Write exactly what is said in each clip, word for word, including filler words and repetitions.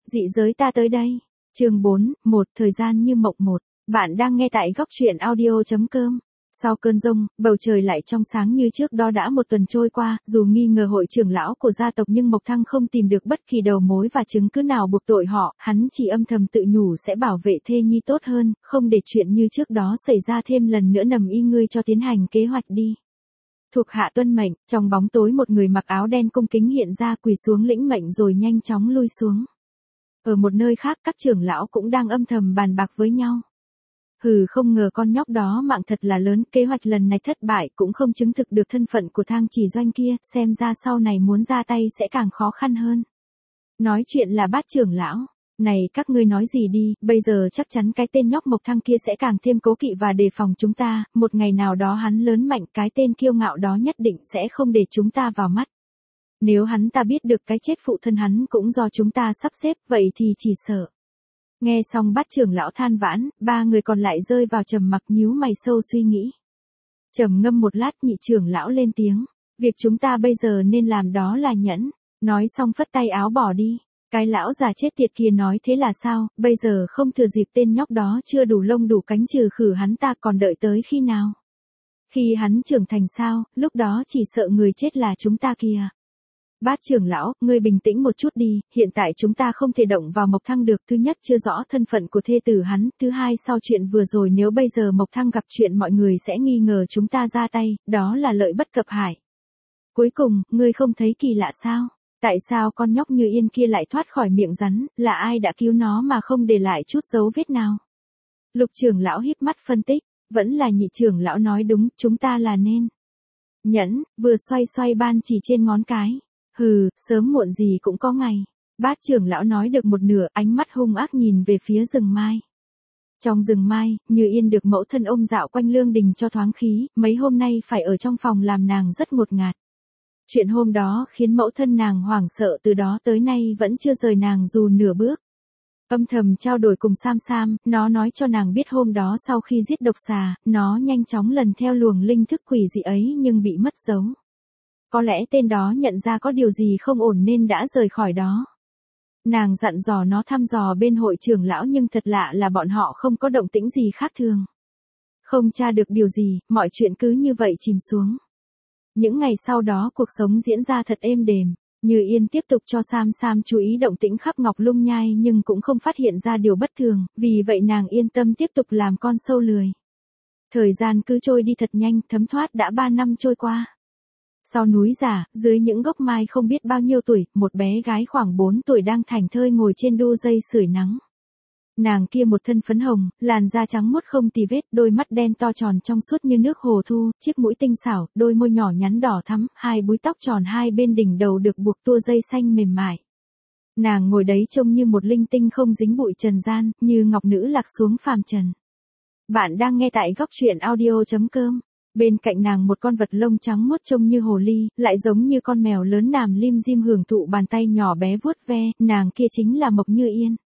Dị giới ta tới đây. Chương bốn, một, thời gian như mộng một. Bạn đang nghe tại góc truyện audio chấm com. Sau cơn giông, bầu trời lại trong sáng như trước đó đã một tuần trôi qua, dù nghi ngờ hội trưởng lão của gia tộc nhưng Mộc Thăng không tìm được bất kỳ đầu mối và chứng cứ nào buộc tội họ, hắn chỉ âm thầm tự nhủ sẽ bảo vệ thê nhi tốt hơn, không để chuyện như trước đó xảy ra thêm lần nữa nầm y ngươi cho tiến hành kế hoạch đi. Thuộc hạ tuân mệnh, trong bóng tối một người mặc áo đen cung kính hiện ra quỳ xuống lĩnh mệnh rồi nhanh chóng lui xuống. Ở một nơi khác các trưởng lão cũng đang âm thầm bàn bạc với nhau. Hừ, không ngờ con nhóc đó mạng thật là lớn, kế hoạch lần này thất bại cũng không chứng thực được thân phận của Thang Chỉ Doanh kia, xem ra sau này muốn ra tay sẽ càng khó khăn hơn. Nói chuyện là Bát trưởng lão. Này các ngươi nói gì đi, bây giờ chắc chắn cái tên nhóc Mộc Thăng kia sẽ càng thêm cố kỵ và đề phòng chúng ta, một ngày nào đó hắn lớn mạnh cái tên kiêu ngạo đó nhất định sẽ không để chúng ta vào mắt. Nếu hắn ta biết được cái chết phụ thân hắn cũng do chúng ta sắp xếp, vậy thì chỉ sợ. Nghe xong Bát trưởng lão than vãn, ba người còn lại rơi vào trầm mặc nhíu mày sâu suy nghĩ. Trầm ngâm một lát nhị trưởng lão lên tiếng, việc chúng ta bây giờ nên làm đó là nhẫn, nói xong phất tay áo bỏ đi. Cái lão già chết tiệt kia nói thế là sao, bây giờ không thừa dịp tên nhóc đó chưa đủ lông đủ cánh trừ khử hắn ta còn đợi tới khi nào? Khi hắn trưởng thành sao, lúc đó chỉ sợ người chết là chúng ta kìa. Bát trưởng lão, ngươi bình tĩnh một chút đi, hiện tại chúng ta không thể động vào Mộc Thăng được, thứ nhất chưa rõ thân phận của thê tử hắn, thứ hai sau chuyện vừa rồi nếu bây giờ Mộc Thăng gặp chuyện mọi người sẽ nghi ngờ chúng ta ra tay, đó là lợi bất cập hại. Cuối cùng, ngươi không thấy kỳ lạ sao? Tại sao con nhóc Như Yên kia lại thoát khỏi miệng rắn, là ai đã cứu nó mà không để lại chút dấu vết nào? Lục trưởng lão híp mắt phân tích, vẫn là nhị trưởng lão nói đúng, chúng ta là nên nhẫn, vừa xoay xoay ban chỉ trên ngón cái. Hừ, sớm muộn gì cũng có ngày. Bát trưởng lão nói được một nửa, ánh mắt hung ác nhìn về phía rừng mai. Trong rừng mai, Như Yên được mẫu thân ôm dạo quanh lương đình cho thoáng khí, mấy hôm nay phải ở trong phòng làm nàng rất ngột ngạt. Chuyện hôm đó khiến mẫu thân nàng hoảng sợ, từ đó tới nay vẫn chưa rời nàng dù nửa bước. Âm thầm trao đổi cùng Sam Sam, nó nói cho nàng biết hôm đó sau khi giết độc xà, nó nhanh chóng lần theo luồng linh thức quỷ dị ấy nhưng bị mất dấu. Có lẽ tên đó nhận ra có điều gì không ổn nên đã rời khỏi đó. Nàng dặn dò nó thăm dò bên hội trưởng lão nhưng thật lạ là bọn họ không có động tĩnh gì khác thường. Không tra được điều gì, mọi chuyện cứ như vậy chìm xuống. Những ngày sau đó cuộc sống diễn ra thật êm đềm, Như Yên tiếp tục cho Sam Sam chú ý động tĩnh khắp Ngọc Lung Nhai nhưng cũng không phát hiện ra điều bất thường, vì vậy nàng yên tâm tiếp tục làm con sâu lười. Thời gian cứ trôi đi thật nhanh, thấm thoát đã ba năm trôi qua. Sau núi giả, dưới những gốc mai không biết bao nhiêu tuổi, một bé gái khoảng bốn tuổi đang thảnh thơi ngồi trên đu dây sưởi nắng. Nàng kia một thân phấn hồng, làn da trắng muốt không tì vết, đôi mắt đen to tròn trong suốt như nước hồ thu, chiếc mũi tinh xảo, đôi môi nhỏ nhắn đỏ thắm, hai búi tóc tròn hai bên đỉnh đầu được buộc tua dây xanh mềm mại. Nàng ngồi đấy trông như một linh tinh không dính bụi trần gian, như ngọc nữ lạc xuống phàm trần. Bạn đang nghe tại góc truyện audio chấm com. Bên cạnh nàng một con vật lông trắng muốt trông như hồ ly, lại giống như con mèo lớn nằm lim dim hưởng thụ bàn tay nhỏ bé vuốt ve, nàng kia chính là Mộc Như Yên.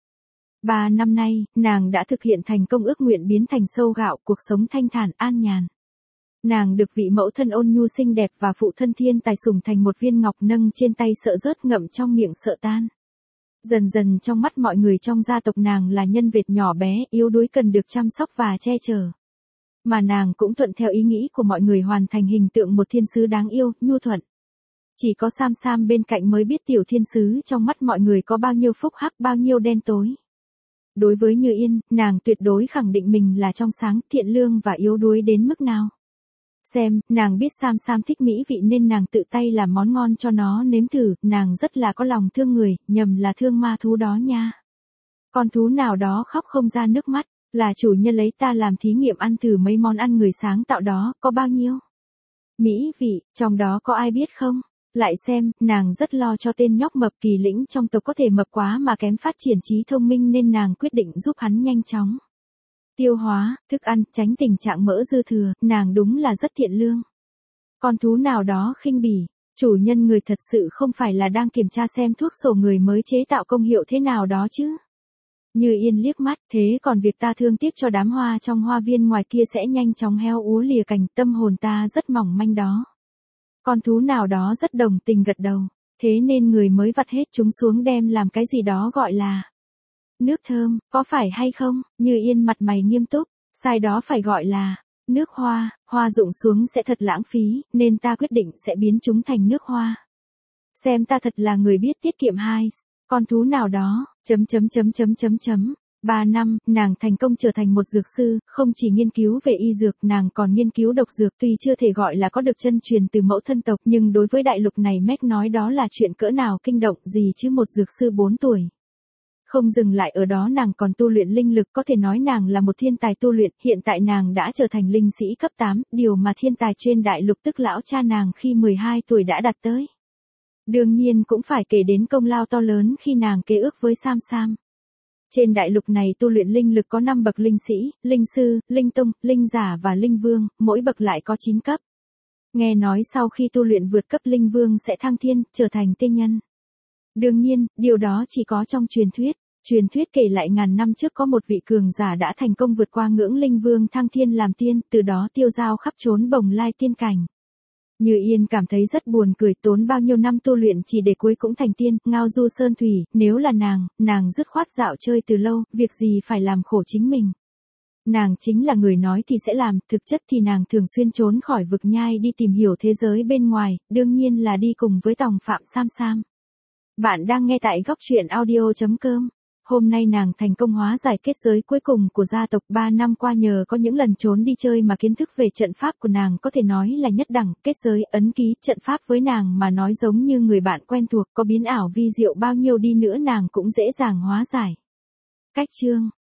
Ba năm nay, nàng đã thực hiện thành công ước nguyện biến thành sâu gạo, cuộc sống thanh thản an nhàn. Nàng được vị mẫu thân ôn nhu xinh đẹp và phụ thân thiên tài sủng thành một viên ngọc nâng trên tay sợ rớt ngậm trong miệng sợ tan. Dần dần trong mắt mọi người trong gia tộc nàng là nhân vật nhỏ bé, yếu đuối cần được chăm sóc và che chở. Mà nàng cũng thuận theo ý nghĩ của mọi người hoàn thành hình tượng một thiên sứ đáng yêu, nhu thuận. Chỉ có Sam Sam bên cạnh mới biết tiểu thiên sứ trong mắt mọi người có bao nhiêu phúc hắc bao nhiêu đen tối. Đối với Như Yên, nàng tuyệt đối khẳng định mình là trong sáng, thiện lương và yếu đuối đến mức nào. Xem, nàng biết Sam Sam thích mỹ vị nên nàng tự tay làm món ngon cho nó nếm thử, nàng rất là có lòng thương người, nhầm là thương ma thú đó nha. Con thú nào đó khóc không ra nước mắt. Là chủ nhân lấy ta làm thí nghiệm ăn thử mấy món ăn người sáng tạo đó, có bao nhiêu mỹ vị, trong đó có ai biết không? Lại xem, nàng rất lo cho tên nhóc mập kỳ lĩnh trong tộc có thể mập quá mà kém phát triển trí thông minh nên nàng quyết định giúp hắn nhanh chóng tiêu hóa, thức ăn, tránh tình trạng mỡ dư thừa, nàng đúng là rất thiện lương. Con thú nào đó khinh bỉ, chủ nhân người thật sự không phải là đang kiểm tra xem thuốc sổ người mới chế tạo công hiệu thế nào đó chứ? Như Yên liếc mắt, thế còn việc ta thương tiếc cho đám hoa trong hoa viên ngoài kia sẽ nhanh chóng heo úa lìa cành, tâm hồn ta rất mỏng manh đó. Con thú nào đó rất đồng tình gật đầu. Thế nên người mới vặt hết chúng xuống đem làm cái gì đó gọi là nước thơm, có phải hay không? Như Yên mặt mày nghiêm túc, sai đó phải gọi là nước hoa, hoa rụng xuống sẽ thật lãng phí, nên ta quyết định sẽ biến chúng thành nước hoa. Xem ta thật là người biết tiết kiệm hai, con thú nào đó, chấm chấm chấm chấm chấm chấm. Ba năm, nàng thành công trở thành một dược sư, không chỉ nghiên cứu về y dược, nàng còn nghiên cứu độc dược, tuy chưa thể gọi là có được chân truyền từ mẫu thân tộc, nhưng đối với đại lục này Meg nói đó là chuyện cỡ nào kinh động gì chứ một dược sư bốn tuổi. Không dừng lại ở đó, nàng còn tu luyện linh lực, có thể nói nàng là một thiên tài tu luyện, hiện tại nàng đã trở thành linh sĩ cấp tám, điều mà thiên tài trên đại lục tức lão cha nàng khi mười hai tuổi đã đạt tới. Đương nhiên cũng phải kể đến công lao to lớn khi nàng kế ước với Sam Sam. Trên đại lục này tu luyện linh lực có năm bậc linh sĩ, linh sư, linh tông, linh giả và linh vương, mỗi bậc lại có chín cấp. Nghe nói sau khi tu luyện vượt cấp linh vương sẽ thăng thiên, trở thành tiên nhân. Đương nhiên, điều đó chỉ có trong truyền thuyết. Truyền thuyết kể lại ngàn năm trước có một vị cường giả đã thành công vượt qua ngưỡng linh vương thăng thiên làm tiên, từ đó tiêu dao khắp chốn bồng lai tiên cảnh. Như Yên cảm thấy rất buồn cười, tốn bao nhiêu năm tu luyện chỉ để cuối cũng thành tiên, ngao du sơn thủy, nếu là nàng, nàng dứt khoát dạo chơi từ lâu, việc gì phải làm khổ chính mình. Nàng chính là người nói thì sẽ làm, thực chất thì nàng thường xuyên trốn khỏi vực nhai đi tìm hiểu thế giới bên ngoài, đương nhiên là đi cùng với tòng phạm Sam Sam. Bạn đang nghe tại góc truyện audio chấm com. Hôm nay nàng thành công hóa giải kết giới cuối cùng của gia tộc, ba năm qua nhờ có những lần trốn đi chơi mà kiến thức về trận pháp của nàng có thể nói là nhất đẳng, kết giới, ấn ký, trận pháp với nàng mà nói giống như người bạn quen thuộc, có biến ảo vi diệu bao nhiêu đi nữa nàng cũng dễ dàng hóa giải. Cách chương